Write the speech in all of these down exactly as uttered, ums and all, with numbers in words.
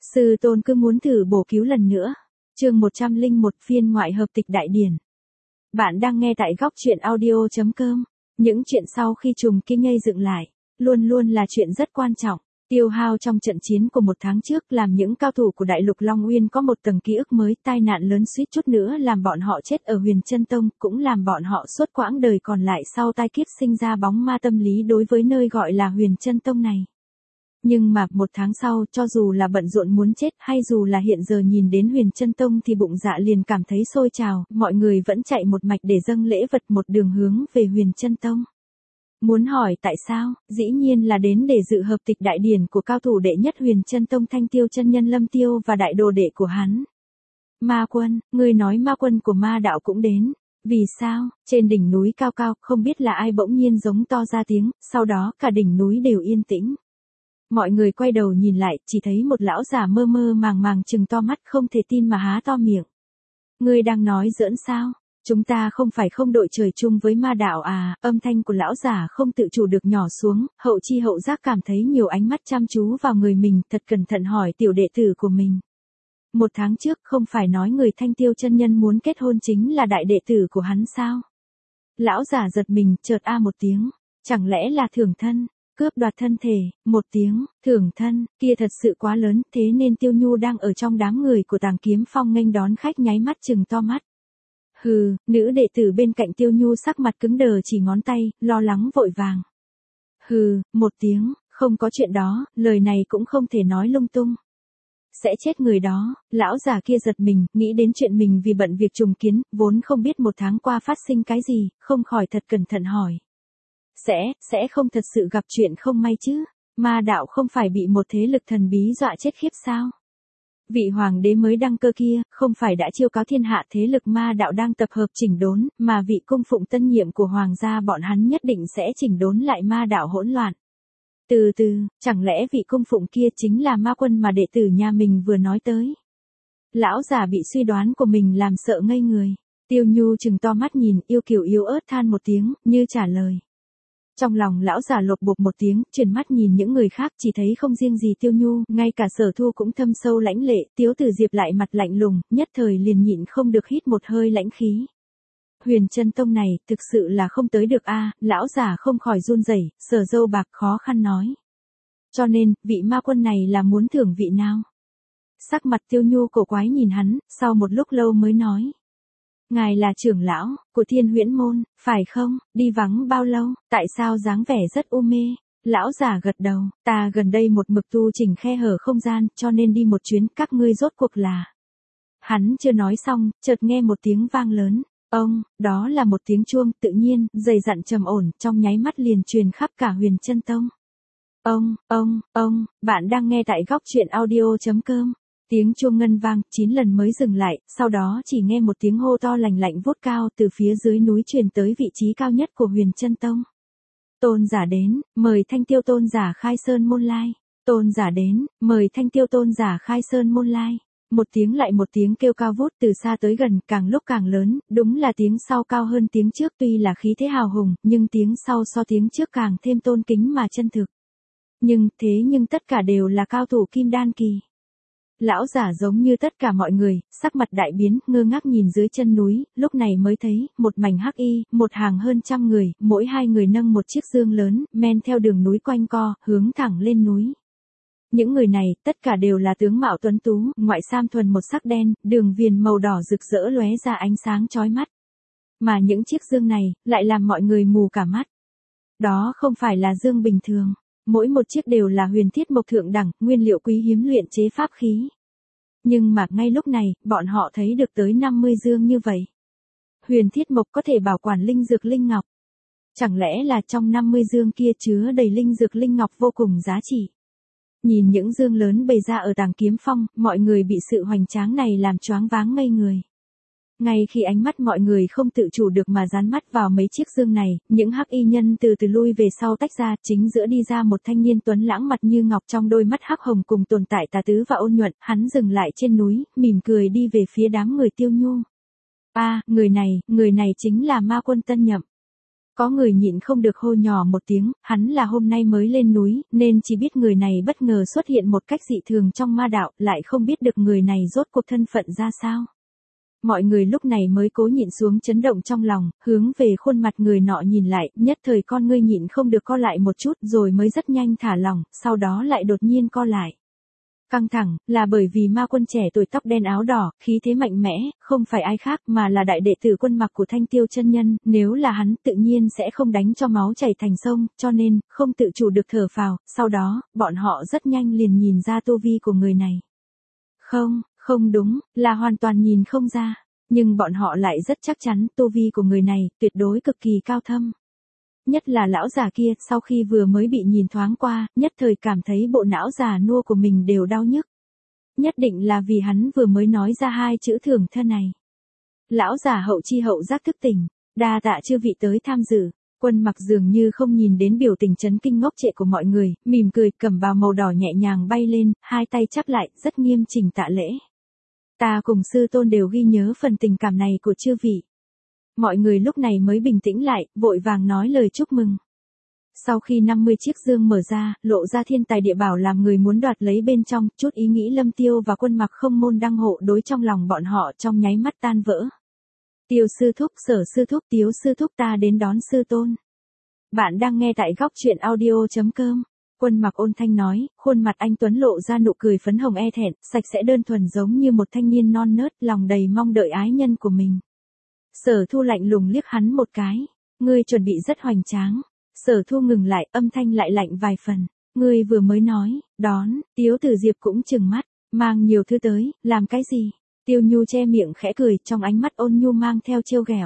Sư tôn cứ muốn thử bổ cứu lần nữa. Chương một trăm lẻ một phiên ngoại hợp tịch đại điển. Bạn đang nghe tại góc truyện audio chấm com. Những chuyện sau khi trùng kia ngây dựng lại, luôn luôn là chuyện rất quan trọng. Tiêu hao trong trận chiến của một tháng trước làm những cao thủ của Đại Lục Long Uyên có một tầng ký ức mới, tai nạn lớn suýt chút nữa làm bọn họ chết ở Huyền Chân Tông, cũng làm bọn họ suốt quãng đời còn lại sau tai kiếp sinh ra bóng ma tâm lý đối với nơi gọi là Huyền Chân Tông này. Nhưng mà, một tháng sau, cho dù là bận rộn muốn chết, hay dù là hiện giờ nhìn đến Huyền Chân Tông thì bụng dạ liền cảm thấy sôi trào, mọi người vẫn chạy một mạch để dâng lễ vật một đường hướng về Huyền Chân Tông. Muốn hỏi tại sao, dĩ nhiên là đến để dự hợp tịch đại điển của cao thủ đệ nhất Huyền Chân Tông Thanh Tiêu chân nhân Lâm Tiêu và đại đồ đệ của hắn. Ma quân, người nói ma quân của ma đạo cũng đến. Vì sao? Trên đỉnh núi cao cao, không biết là ai bỗng nhiên giống to ra tiếng, sau đó cả đỉnh núi đều yên tĩnh. Mọi người quay đầu nhìn lại, chỉ thấy một lão già mơ mơ màng màng trừng to mắt không thể tin mà há to miệng. Ngươi đang nói giỡn sao? Chúng ta không phải không đội trời chung với ma đạo à? Âm thanh của lão già không tự chủ được nhỏ xuống, hậu chi hậu giác cảm thấy nhiều ánh mắt chăm chú vào người mình, thật cẩn thận hỏi tiểu đệ tử của mình. Một tháng trước không phải nói người Thanh Tiêu chân nhân muốn kết hôn chính là đại đệ tử của hắn sao? Lão già giật mình, chợt a một tiếng, chẳng lẽ là thưởng thân? Cướp đoạt thân thể, một tiếng, thưởng thân, kia thật sự quá lớn, thế nên Tiêu Nhu đang ở trong đám người của Tàng Kiếm Phong nghênh đón khách nháy mắt chừng to mắt. Hừ, nữ đệ tử bên cạnh Tiêu Nhu sắc mặt cứng đờ chỉ ngón tay, lo lắng vội vàng. Hừ, một tiếng, không có chuyện đó, lời này cũng không thể nói lung tung. Sẽ chết người đó, lão già kia giật mình, nghĩ đến chuyện mình vì bận việc trùng kiến, vốn không biết một tháng qua phát sinh cái gì, không khỏi thật cẩn thận hỏi. Sẽ, sẽ không thật sự gặp chuyện không may chứ, ma đạo không phải bị một thế lực thần bí dọa chết khiếp sao? Vị hoàng đế mới đăng cơ kia, không phải đã chiêu cáo thiên hạ thế lực ma đạo đang tập hợp chỉnh đốn, mà vị cung phụng tân nhiệm của hoàng gia bọn hắn nhất định sẽ chỉnh đốn lại ma đạo hỗn loạn. Từ từ, chẳng lẽ vị cung phụng kia chính là ma quân mà đệ tử nhà mình vừa nói tới? Lão già bị suy đoán của mình làm sợ ngây người. Tiêu Nhu trừng to mắt nhìn, yêu kiều yếu ớt than một tiếng, như trả lời. Trong lòng lão già lột bột một tiếng, chuyển mắt nhìn những người khác, chỉ thấy không riêng gì Tiêu Nhu, ngay cả Sở Thu cũng thâm sâu lãnh lệ, Tiếu Tử Diệp lại mặt lạnh lùng, nhất thời liền nhịn không được hít một hơi lãnh khí. Huyền Chân Tông này, thực sự là không tới được a, lão già không khỏi run rẩy, sờ râu bạc khó khăn nói. Cho nên, vị ma quân này là muốn thưởng vị nào? Sắc mặt Tiêu Nhu cổ quái nhìn hắn, sau một lúc lâu mới nói. Ngài là trưởng lão của Thiên Huyễn môn, phải không? Đi vắng bao lâu? Tại sao dáng vẻ rất u mê? Lão già gật đầu, ta gần đây một mực tu chỉnh khe hở không gian, cho nên đi một chuyến, các ngươi rốt cuộc là. Hắn chưa nói xong, chợt nghe một tiếng vang lớn. Ông, đó là một tiếng chuông, tự nhiên, dày dặn trầm ổn, trong nháy mắt liền truyền khắp cả Huyền Chân Tông. Ông, ông, ông, bạn đang nghe tại góc truyện audio chấm com. Tiếng chuông ngân vang, chín lần mới dừng lại, sau đó chỉ nghe một tiếng hô to lành lạnh vút cao từ phía dưới núi truyền tới vị trí cao nhất của Huyền Chân Tông. Tôn giả đến, mời Thanh Tiêu tôn giả khai sơn môn lai. Tôn giả đến, mời Thanh Tiêu tôn giả khai sơn môn lai. Một tiếng lại một tiếng kêu cao vút từ xa tới gần, càng lúc càng lớn, đúng là tiếng sau cao hơn tiếng trước, tuy là khí thế hào hùng, nhưng tiếng sau so tiếng trước càng thêm tôn kính mà chân thực. Nhưng, thế nhưng tất cả đều là cao thủ kim đan kỳ. Lão giả giống như tất cả mọi người, sắc mặt đại biến, ngơ ngác nhìn dưới chân núi, lúc này mới thấy, một mảnh hắc y, một hàng hơn trăm người, mỗi hai người nâng một chiếc dương lớn, men theo đường núi quanh co, hướng thẳng lên núi. Những người này, tất cả đều là tướng mạo tuấn tú, ngoại sam thuần một sắc đen, đường viền màu đỏ rực rỡ lóe ra ánh sáng chói mắt. Mà những chiếc dương này, lại làm mọi người mù cả mắt. Đó không phải là dương bình thường. Mỗi một chiếc đều là huyền thiết mộc thượng đẳng, nguyên liệu quý hiếm luyện chế pháp khí. Nhưng mà ngay lúc này, bọn họ thấy được tới năm mươi dương như vậy. Huyền thiết mộc có thể bảo quản linh dược linh ngọc. Chẳng lẽ là trong năm mươi dương kia chứa đầy linh dược linh ngọc vô cùng giá trị. Nhìn những dương lớn bày ra ở Tàng Kiếm Phong, mọi người bị sự hoành tráng này làm choáng váng ngây người. Ngay khi ánh mắt mọi người không tự chủ được mà dán mắt vào mấy chiếc dương này, những hắc y nhân từ từ lui về sau tách ra, chính giữa đi ra một thanh niên tuấn lãng mặt như ngọc trong đôi mắt hắc hồng cùng tồn tại tà tứ và ôn nhuận, hắn dừng lại trên núi, mỉm cười đi về phía đám người Tiêu Nhu. A, à, người này, người này chính là ma quân tân nhậm. Có người nhịn không được hô nhỏ một tiếng, hắn là hôm nay mới lên núi, nên chỉ biết người này bất ngờ xuất hiện một cách dị thường trong ma đạo, lại không biết được người này rốt cuộc thân phận ra sao. Mọi người lúc này mới cố nhịn xuống chấn động trong lòng, hướng về khuôn mặt người nọ nhìn lại, nhất thời con ngươi nhịn không được co lại một chút rồi mới rất nhanh thả lỏng, sau đó lại đột nhiên co lại. Căng thẳng, là bởi vì ma quân trẻ tuổi tóc đen áo đỏ, khí thế mạnh mẽ, không phải ai khác mà là đại đệ tử Quân Mặc của Thanh Tiêu chân nhân, nếu là hắn tự nhiên sẽ không đánh cho máu chảy thành sông, cho nên, không tự chủ được thở phào, sau đó, bọn họ rất nhanh liền nhìn ra tu vi của người này. Không, không đúng, là hoàn toàn nhìn không ra, nhưng bọn họ lại rất chắc chắn tu vi của người này tuyệt đối cực kỳ cao thâm. Nhất là lão già kia, sau khi vừa mới bị nhìn thoáng qua, nhất thời cảm thấy bộ não già nua của mình đều đau nhức. Nhất định là vì hắn vừa mới nói ra hai chữ thường thân này. Lão già hậu chi hậu giác thức tỉnh, đa tạ chư vị tới tham dự. Quân Mặc dường như không nhìn đến biểu tình chấn kinh ngốc trệ của mọi người, mỉm cười, cẩm bào màu đỏ nhẹ nhàng bay lên, hai tay chắp lại, rất nghiêm chỉnh tạ lễ. Ta cùng sư tôn đều ghi nhớ phần tình cảm này của chư vị. Mọi người lúc này mới bình tĩnh lại, vội vàng nói lời chúc mừng. Sau khi năm mươi chiếc dương mở ra, lộ ra thiên tài địa bảo làm người muốn đoạt lấy bên trong, chút ý nghĩ Lâm Tiêu và Quân Mặc không môn đăng hộ đối trong lòng bọn họ trong nháy mắt tan vỡ. Tiêu sư thúc, Sở sư thúc, Tiếu sư thúc, ta đến đón sư tôn. Bạn đang nghe tại góc truyện audio chấm com. Quân Mặc ôn thanh nói, khuôn mặt anh tuấn lộ ra nụ cười phấn hồng e thẹn, sạch sẽ đơn thuần giống như một thanh niên non nớt, lòng đầy mong đợi ái nhân của mình. Sở Thu lạnh lùng liếc hắn một cái, ngươi chuẩn bị rất hoành tráng. Sở Thu ngừng lại, âm thanh lại lạnh vài phần, ngươi vừa mới nói, đón, Tiếu Tử Diệp cũng trừng mắt, mang nhiều thứ tới, làm cái gì? Tiêu Nhu che miệng khẽ cười, trong ánh mắt ôn nhu mang theo trêu ghẹo.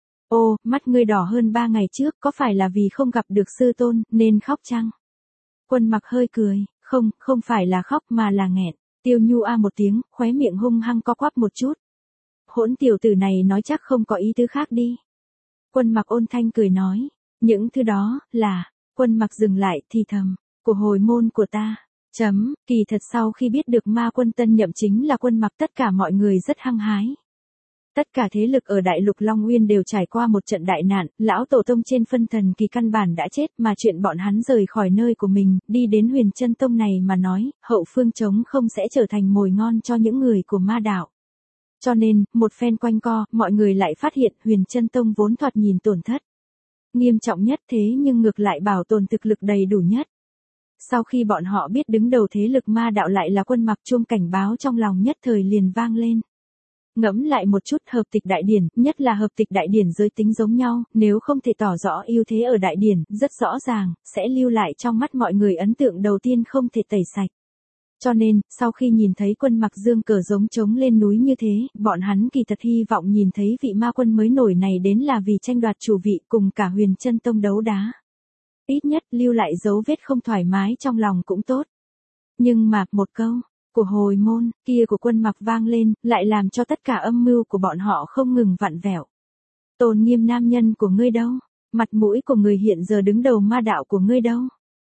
Ô, mắt ngươi đỏ hơn ba ngày trước, có phải là vì không gặp được sư tôn, nên khóc chăng? Quân Mặc hơi cười, không, không phải là khóc mà là nghẹn. Tiêu Nhu a một tiếng, khóe miệng hung hăng co quắp một chút. Hỗn tiểu tử này nói chắc không có ý tứ khác đi. Quân Mặc ôn thanh cười nói, những thứ đó, là, Quân Mặc dừng lại thì thầm, của hồi môn của ta. Chấm, kỳ thật sau khi biết được ma quân tân nhậm chính là Quân Mặc, tất cả mọi người rất hăng hái. Tất cả thế lực ở Đại Lục Long Nguyên đều trải qua một trận đại nạn, lão tổ tông trên phân thần kỳ căn bản đã chết mà chuyện bọn hắn rời khỏi nơi của mình, đi đến Huyền Chân Tông này mà nói, hậu phương trống không sẽ trở thành mồi ngon cho những người của ma đạo. Cho nên, một phen quanh co, mọi người lại phát hiện Huyền Chân Tông vốn thoạt nhìn tổn thất nghiêm trọng nhất thế nhưng ngược lại bảo tồn thực lực đầy đủ nhất. Sau khi bọn họ biết đứng đầu thế lực ma đạo lại là Quân Mặc, chuông cảnh báo trong lòng nhất thời liền vang lên. Ngẫm lại một chút, hợp tịch đại điển, nhất là hợp tịch đại điển giới tính giống nhau, nếu không thể tỏ rõ ưu thế ở đại điển, rất rõ ràng, sẽ lưu lại trong mắt mọi người ấn tượng đầu tiên không thể tẩy sạch. Cho nên, sau khi nhìn thấy Quân Mặc dương cờ giống trống lên núi như thế, bọn hắn kỳ thật hy vọng nhìn thấy vị ma quân mới nổi này đến là vì tranh đoạt chủ vị cùng cả Huyền Chân Tông đấu đá. Ít nhất lưu lại dấu vết không thoải mái trong lòng cũng tốt. Nhưng mà, một câu của hồi môn kia của Quân Mặc vang lên, lại làm cho tất cả âm mưu của bọn họ không ngừng vặn vẹo. Tôn nghiêm nam nhân của ngươi đâu? Mặt mũi của người hiện giờ đứng đầu ma đạo của ngươi đâu?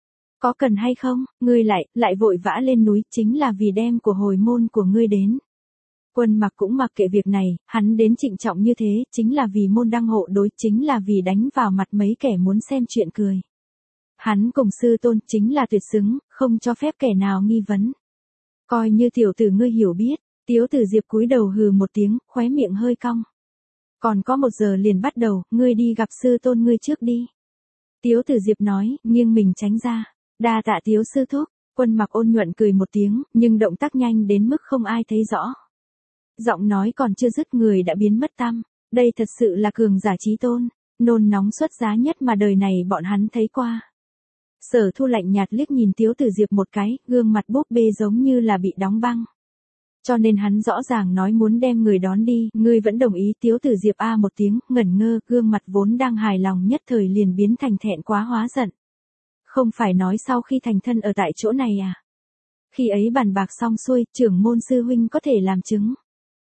Có cần hay không, ngươi lại, lại vội vã lên núi, chính là vì đem của hồi môn của ngươi đến. Quân Mặc cũng mặc kệ việc này, hắn đến trịnh trọng như thế, chính là vì môn đăng hộ đối, chính là vì đánh vào mặt mấy kẻ muốn xem chuyện cười. Hắn cùng sư tôn chính là tuyệt xứng, không cho phép kẻ nào nghi vấn. Coi như tiểu tử ngươi hiểu biết, Tiếu Tử Diệp cúi đầu hừ một tiếng, khóe miệng hơi cong. Còn có một giờ liền bắt đầu, ngươi đi gặp sư tôn ngươi trước đi. Tiếu Tử Diệp nói, nghiêng mình tránh ra. Đa tạ Tiếu sư thúc. Quân Mặc ôn nhuận cười một tiếng, nhưng động tác nhanh đến mức không ai thấy rõ. Giọng nói còn chưa dứt người đã biến mất tăm. Đây thật sự là cường giả chí tôn, nôn nóng xuất giá nhất mà đời này bọn hắn thấy qua. Sở Thu lạnh nhạt liếc nhìn Tiếu Tử Diệp một cái, gương mặt búp bê giống như là bị đóng băng. Cho nên hắn rõ ràng nói muốn đem người đón đi, ngươi vẫn đồng ý. Tiếu Tử Diệp a một tiếng, ngẩn ngơ, gương mặt vốn đang hài lòng nhất thời liền biến thành thẹn quá hóa giận. Không phải nói sau khi thành thân ở tại chỗ này à? Khi ấy bàn bạc xong xuôi, trưởng môn sư huynh có thể làm chứng.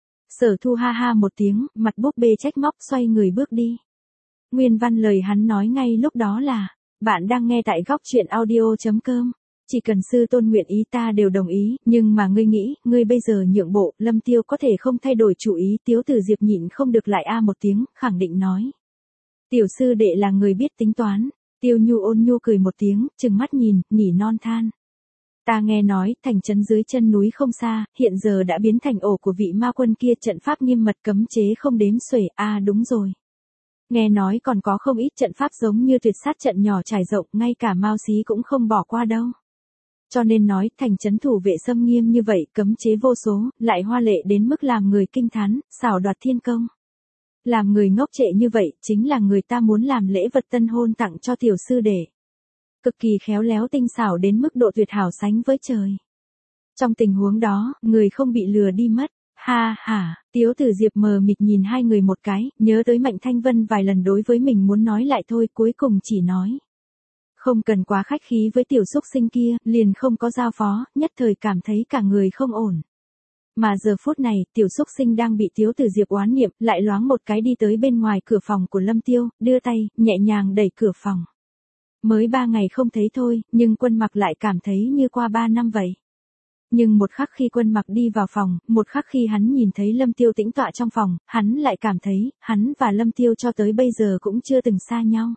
Sở Thu ha ha một tiếng, mặt búp bê trách móc, xoay người bước đi. Nguyên văn lời hắn nói ngay lúc đó là, bạn đang nghe tại góc truyện audio chấm com. Chỉ cần sư tôn nguyện ý ta đều đồng ý, nhưng mà ngươi nghĩ, ngươi bây giờ nhượng bộ, Lâm Tiêu có thể không thay đổi chủ ý. Tiếu Tử Diệp nhịn không được lại a một tiếng, khẳng định nói. Tiểu sư đệ là người biết tính toán. Tiêu Nhu ôn nhu cười một tiếng, trừng mắt nhìn, nỉ non than. Ta nghe nói, thành trấn dưới chân núi không xa, hiện giờ đã biến thành ổ của vị ma quân kia, trận pháp nghiêm mật cấm chế không đếm xuể. À đúng rồi. Nghe nói còn có không ít trận pháp giống như tuyệt sát trận nhỏ trải rộng, ngay cả Mao Xí cũng không bỏ qua đâu. Cho nên nói, thành trấn thủ vệ xâm nghiêm như vậy, cấm chế vô số, lại hoa lệ đến mức làm người kinh thán, xảo đoạt thiên công. Làm người ngốc trệ như vậy, chính là người ta muốn làm lễ vật tân hôn tặng cho tiểu sư đệ. Cực kỳ khéo léo tinh xảo đến mức độ tuyệt hảo sánh với trời. Trong tình huống đó, người không bị lừa đi mất. Ha ha, Tiếu Tử Diệp mờ mịt nhìn hai người một cái, nhớ tới Mạnh Thanh Vân vài lần đối với mình muốn nói lại thôi, cuối cùng chỉ nói. Không cần quá khách khí với tiểu xúc sinh kia, liền không có giao phó, nhất thời cảm thấy cả người không ổn. Mà giờ phút này, tiểu xúc sinh đang bị Tiếu Tử Diệp oán niệm, lại loáng một cái đi tới bên ngoài cửa phòng của Lâm Tiêu, đưa tay, nhẹ nhàng đẩy cửa phòng. Mới ba ngày không thấy thôi, nhưng Quân Mặc lại cảm thấy như qua ba năm vậy. Nhưng một khắc khi Quân Mặc đi vào phòng, một khắc khi hắn nhìn thấy Lâm Tiêu tĩnh tọa trong phòng, hắn lại cảm thấy, hắn và Lâm Tiêu cho tới bây giờ cũng chưa từng xa nhau.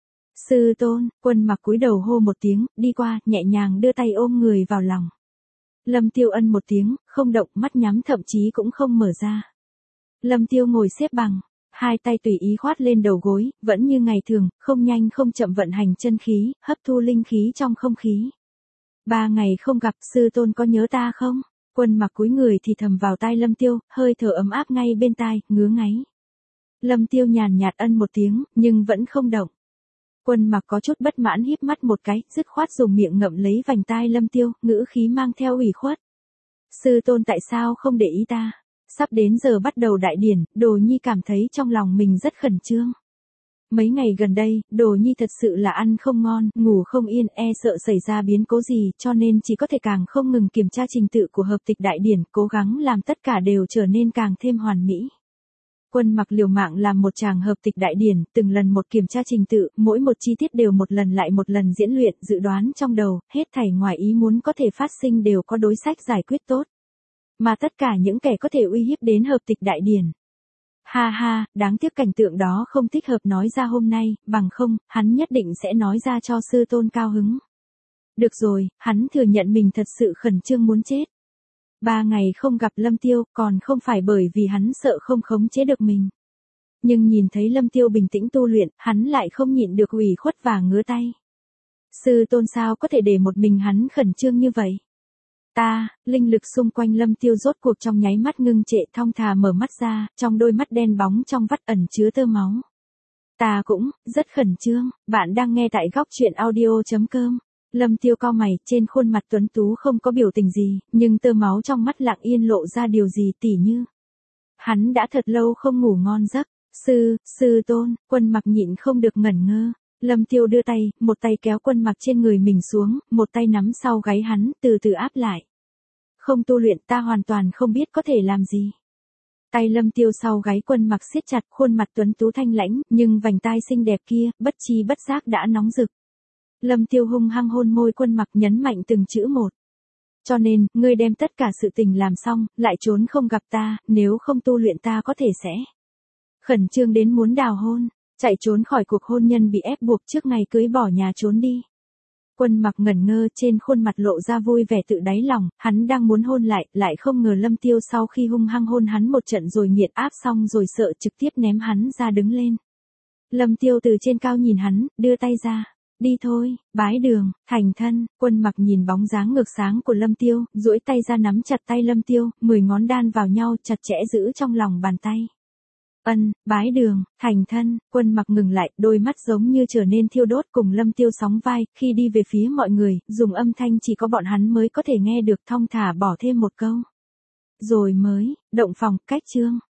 Sư tôn, Quân Mặc cúi đầu hô một tiếng, đi qua, nhẹ nhàng đưa tay ôm người vào lòng. Lâm Tiêu ân một tiếng, không động, mắt nhắm thậm chí cũng không mở ra. Lâm Tiêu ngồi xếp bằng, hai tay tùy ý khoát lên đầu gối, vẫn như ngày thường, không nhanh không chậm vận hành chân khí, hấp thu linh khí trong không khí. Ba ngày không gặp, sư tôn có nhớ ta không? Quân Mặc cúi người thì thầm vào tai Lâm Tiêu, hơi thở ấm áp ngay bên tai, ngứa ngáy. Lâm Tiêu nhàn nhạt ân một tiếng, nhưng vẫn không động. Quân Mặc có chút bất mãn híp mắt một cái, dứt khoát dùng miệng ngậm lấy vành tai Lâm Tiêu, ngữ khí mang theo ủy khuất. Sư tôn tại sao không để ý ta? Sắp đến giờ bắt đầu đại điển, Đồ Nhi cảm thấy trong lòng mình rất khẩn trương. Mấy ngày gần đây, Đồ Nhi thật sự là ăn không ngon, ngủ không yên, e sợ xảy ra biến cố gì, cho nên chỉ có thể càng không ngừng kiểm tra trình tự của hợp tịch đại điển, cố gắng làm tất cả đều trở nên càng thêm hoàn mỹ. Quân Mặc liều mạng làm một tràng hợp tịch đại điển, từng lần một kiểm tra trình tự, mỗi một chi tiết đều một lần lại một lần diễn luyện, dự đoán trong đầu, hết thảy ngoài ý muốn có thể phát sinh đều có đối sách giải quyết tốt. Mà tất cả những kẻ có thể uy hiếp đến hợp tịch đại điển. Ha ha, đáng tiếc cảnh tượng đó không thích hợp nói ra hôm nay, bằng không, hắn nhất định sẽ nói ra cho sư tôn cao hứng. Được rồi, hắn thừa nhận mình thật sự khẩn trương muốn chết. Ba ngày không gặp Lâm Tiêu, còn không phải bởi vì hắn sợ không khống chế được mình. Nhưng nhìn thấy Lâm Tiêu bình tĩnh tu luyện, hắn lại không nhịn được ủy khuất và ngứa tay. Sư tôn sao có thể để một mình hắn khẩn trương như vậy? Ta, linh lực xung quanh Lâm Tiêu rốt cuộc trong nháy mắt ngưng trệ, thong thả mở mắt ra, trong đôi mắt đen bóng trong vắt ẩn chứa tơ máu. Ta cũng, rất khẩn trương, bạn đang nghe tại góc truyện audio chấm com. Lâm Tiêu cau mày, trên khuôn mặt tuấn tú không có biểu tình gì, nhưng tơ máu trong mắt lặng yên lộ ra điều gì tỉ như. Hắn đã thật lâu không ngủ ngon giấc. Sư, sư tôn, Quân Mặc nhịn không được ngẩn ngơ. Lâm Tiêu đưa tay, một tay kéo Quân Mặc trên người mình xuống, một tay nắm sau gáy hắn, từ từ áp lại. Không tu luyện ta hoàn toàn không biết có thể làm gì. Tay Lâm Tiêu sau gáy Quân Mặc siết chặt, khuôn mặt tuấn tú thanh lãnh, nhưng vành tai xinh đẹp kia, bất chi bất giác đã nóng rực. Lâm Tiêu hung hăng hôn môi Quân Mặc, nhấn mạnh từng chữ một. Cho nên, ngươi đem tất cả sự tình làm xong, lại trốn không gặp ta, nếu không tu luyện ta có thể sẽ khẩn trương đến muốn đào hôn, chạy trốn khỏi cuộc hôn nhân bị ép buộc trước ngày cưới bỏ nhà trốn đi. Quân Mặc ngẩn ngơ, trên khuôn mặt lộ ra vui vẻ tự đáy lòng, hắn đang muốn hôn lại, lại không ngờ Lâm Tiêu sau khi hung hăng hôn hắn một trận rồi nghiện áp xong rồi sợ trực tiếp ném hắn ra đứng lên. Lâm Tiêu từ trên cao nhìn hắn, đưa tay ra. Đi thôi, bái đường, thành thân. Quân Mặc nhìn bóng dáng ngược sáng của Lâm Tiêu, duỗi tay ra nắm chặt tay Lâm Tiêu, mười ngón đan vào nhau, chặt chẽ giữ trong lòng bàn tay. Ân, bái đường, thành thân. Quân Mặc ngừng lại, đôi mắt giống như trở nên thiêu đốt, cùng Lâm Tiêu sóng vai, khi đi về phía mọi người, dùng âm thanh chỉ có bọn hắn mới có thể nghe được, thong thả bỏ thêm một câu. Rồi mới, động phòng, cách chương.